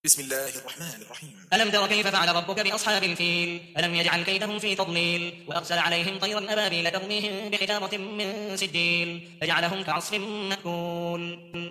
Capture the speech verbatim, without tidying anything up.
بسم الله الرحمن الرحيم. ألم تر كيف فعل ربك بأصحاب الفيل ألم يجعل كيدهم في تضليل وأرسل عليهم طيرا أبابيل ترميهم بحجارة من سجيل فجعلهم كعصف مأكول.